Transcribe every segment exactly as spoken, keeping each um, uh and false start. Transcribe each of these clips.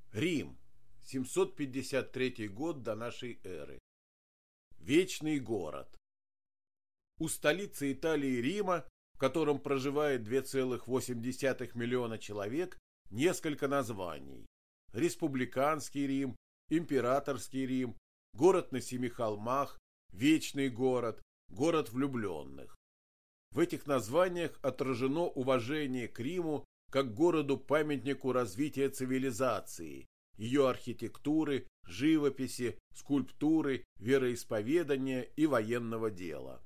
Рим. семьсот пятьдесят третий год до нашей эры. Вечный город. У столицы Италии Рима, в котором проживает два целых восемь десятых миллиона человек, несколько названий. Республиканский Рим, Императорский Рим, город на семи холмах, Вечный город, город влюбленных. В этих названиях отражено уважение к Риму как городу-памятнику развития цивилизации, ее архитектуры, живописи, скульптуры, вероисповедания и военного дела.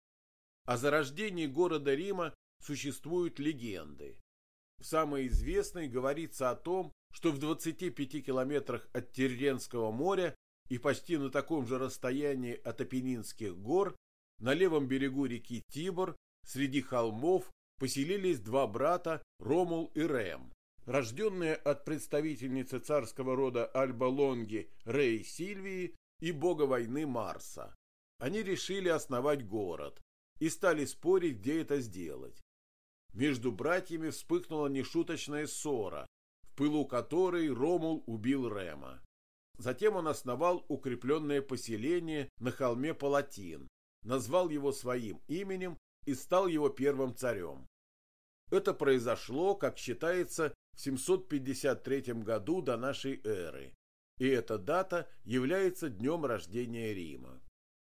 О зарождении города Рима существуют легенды. В самой известной говорится о том, что в двадцати пяти километрах от Тирренского моря и почти на таком же расстоянии от Апеннинских гор, на левом берегу реки Тибр, среди холмов, поселились два брата Ромул и Рем, рожденные от представительницы царского рода Альба Лонги Рей Сильвии и бога войны Марса. Они решили основать город и стали спорить, где это сделать. Между братьями вспыхнула нешуточная ссора, в пылу которой Ромул убил Рема. Затем он основал укрепленное поселение на холме Палатин, назвал его своим именем и стал его первым царем. Это произошло, как считается, в семьсот пятьдесят третьем году до нашей эры, и эта дата является днем рождения Рима.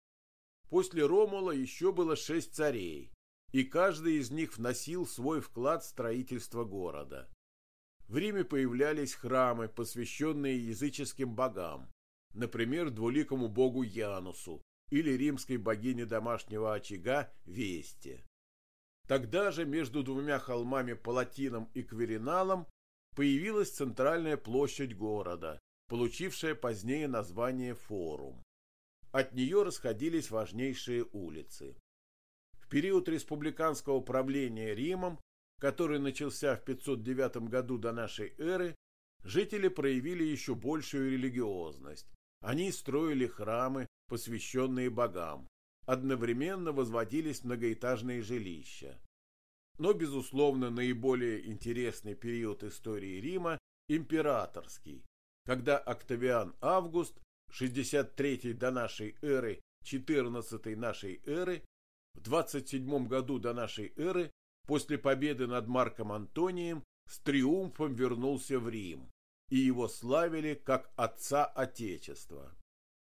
После Ромула еще было шесть царей, и каждый из них вносил свой вклад в строительство города. В Риме появлялись храмы, посвященные языческим богам, например, двуликому богу Янусу или римской богине домашнего очага Весте. Тогда же между двумя холмами Палатином и Квериналом появилась центральная площадь города, получившая позднее название Форум. От нее расходились важнейшие улицы. В период республиканского правления Римом, который начался в пятьсот девятом году до нашей эры, жители проявили еще большую религиозность. Они строили храмы, посвященные богам. Одновременно возводились многоэтажные жилища. Но, безусловно, наиболее интересный период истории Рима – императорский, когда Октавиан Август, шестьдесят третий до нашей эры, четырнадцатый нашей эры, в двадцать седьмом году до нашей эры, после победы над Марком Антонием, с триумфом вернулся в Рим, и его славили как отца Отечества.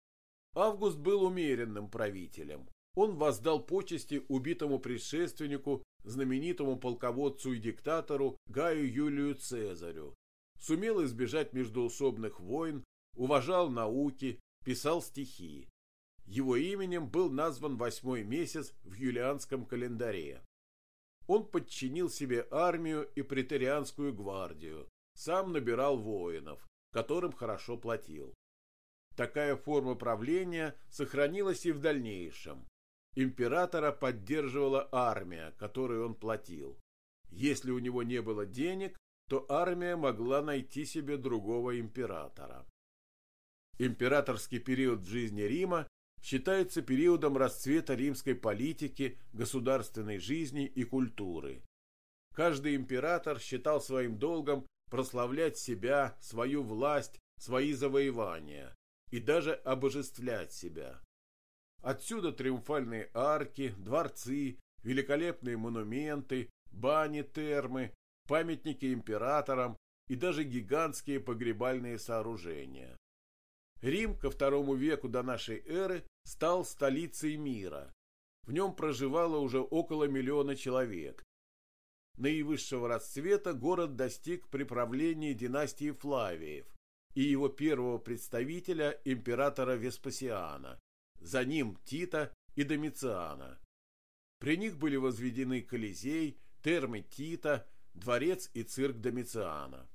Август был умеренным правителем. Он воздал почести убитому предшественнику, знаменитому полководцу и диктатору Гаю Юлию Цезарю, сумел избежать междоусобных войн, уважал науки, писал стихи. Его именем был назван восьмой месяц в юлианском календаре. Он подчинил себе армию и преторианскую гвардию, сам набирал воинов, которым хорошо платил. Такая форма правления сохранилась и в дальнейшем. Императора поддерживала армия, которой он платил. Если у него не было денег, то армия могла найти себе другого императора. Императорский период в жизни Рима считается периодом расцвета римской политики, государственной жизни и культуры. Каждый император считал своим долгом прославлять себя, свою власть, свои завоевания и даже обожествлять себя. Отсюда триумфальные арки, дворцы, великолепные монументы, бани, термы, памятники императорам и даже гигантские погребальные сооружения. Рим ко второму веку до нашей эры стал столицей мира. В нем проживало уже около миллиона человек. Наивысшего расцвета город достиг при правлении династии Флавиев и его первого представителя, императора Веспасиана, за ним Тита и Домициана. При них были возведены Колизей, термы Тита, дворец и цирк Домициана.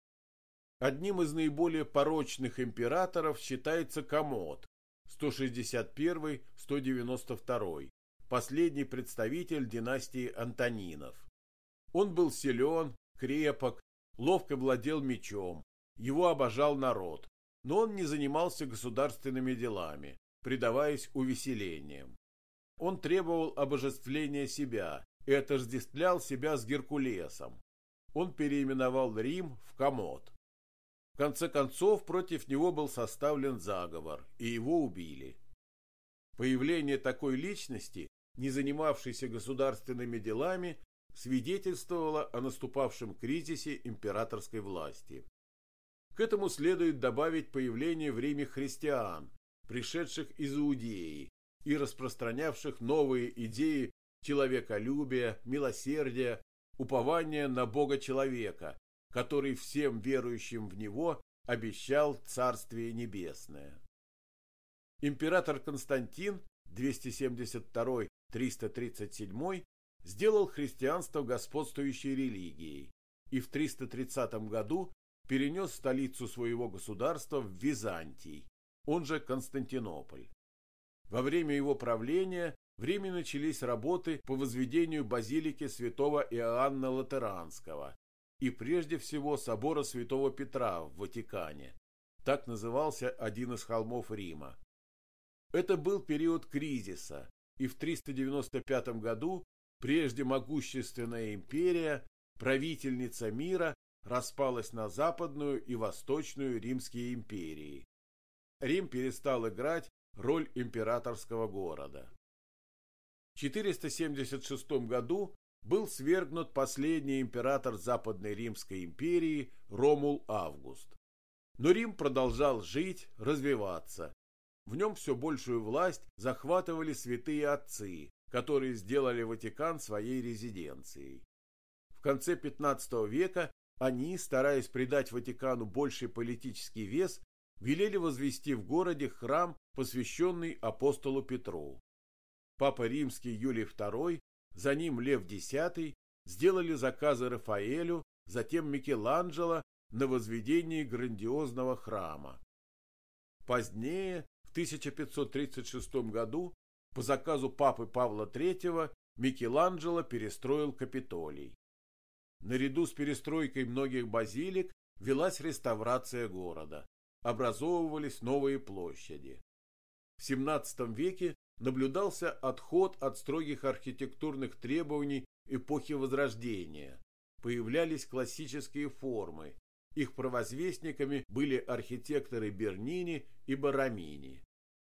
Одним из наиболее порочных императоров считается Коммод, сто шестьдесят первый — сто девяносто второй, последний представитель династии Антонинов. Он был силен, крепок, ловко владел мечом, его обожал народ, но он не занимался государственными делами, предаваясь увеселениям. Он требовал обожествления себя и отождествлял себя с Геркулесом. Он переименовал Рим в Коммод. В конце концов, против него был составлен заговор, и его убили. Появление такой личности, не занимавшейся государственными делами, свидетельствовало о наступавшем кризисе императорской власти. К этому следует добавить появление в Риме христиан, пришедших из Иудеи и распространявших новые идеи человеколюбия, милосердия, упования на Бога-человека, который всем верующим в Него обещал Царствие Небесное. Император Константин двести семьдесят второй — триста тридцать седьмой сделал христианство господствующей религией и в триста тридцатом году перенес столицу своего государства в Византий, он же Константинополь. Во время его правления в Риме начались работы по возведению базилики святого Иоанна Латеранского и прежде всего собора святого Петра в Ватикане. Так назывался один из холмов Рима. Это был период кризиса, и в триста девяносто пятом году прежде могущественная империя, правительница мира, распалась на Западную и Восточную Римские империи. Рим перестал играть роль императорского города. В четыреста семьдесят шестом году был свергнут последний император Западной Римской империи Ромул Август. Но Рим продолжал жить, развиваться. В нем все большую власть захватывали святые отцы, которые сделали Ватикан своей резиденцией. В конце пятнадцатого века они, стараясь придать Ватикану больший политический вес, велели возвести в городе храм, посвященный апостолу Петру. Папа Римский Юлий второй, за ним Лев X сделали заказы Рафаэлю, затем Микеланджело на возведении грандиозного храма. Позднее, в тысяча пятьсот тридцать шестом году, по заказу папы Павла третьего, Микеланджело перестроил Капитолий. Наряду с перестройкой многих базилик велась реставрация города, образовывались новые площади. В семнадцатом веке наблюдался отход от строгих архитектурных требований эпохи Возрождения, появлялись классические формы, их провозвестниками были архитекторы Бернини и Боромини.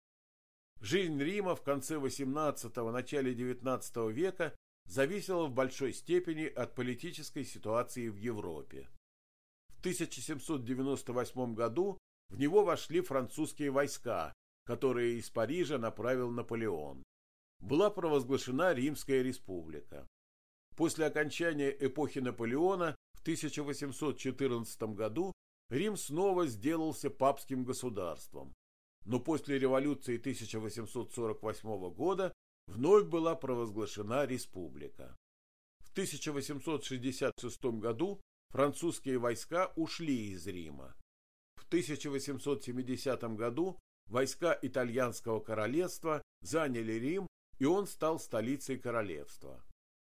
Жизнь Рима в конце восемнадцатого – начале девятнадцатого века зависела в большой степени от политической ситуации в Европе. В тысяча семьсот девяносто восьмом году в него вошли французские войска, которые из Парижа направил Наполеон. Была провозглашена Римская республика. После окончания эпохи Наполеона в тысяча восемьсот четырнадцатом году Рим снова сделался папским государством, но после революции тысяча восемьсот сорок восьмого года вновь была провозглашена республика. В тысяча восемьсот шестьдесят шестом году французские войска ушли из Рима. В тысяча восемьсот семидесятом году войска итальянского королевства заняли Рим, и он стал столицей королевства.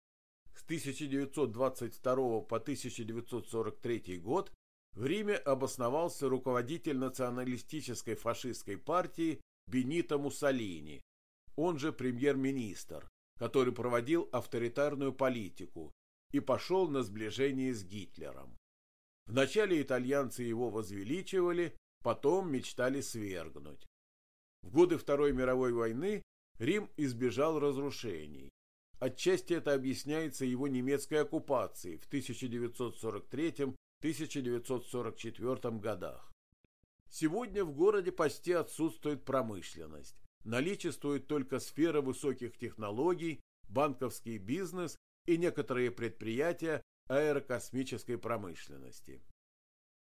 С тысяча девятьсот двадцать второго по тысяча девятьсот сорок третий год в Риме обосновался руководитель националистической фашистской партии Бенито Муссолини, он же премьер-министр, который проводил авторитарную политику и пошел на сближение с Гитлером. Вначале итальянцы его возвеличивали, потом мечтали свергнуть. В годы Второй мировой войны Рим избежал разрушений. Отчасти это объясняется его немецкой оккупацией в тысяча девятьсот сорок третьем — тысяча девятьсот сорок четвёртом годах. Сегодня в городе почти отсутствует промышленность. Наличествует только сфера высоких технологий, банковский бизнес и некоторые предприятия аэрокосмической промышленности.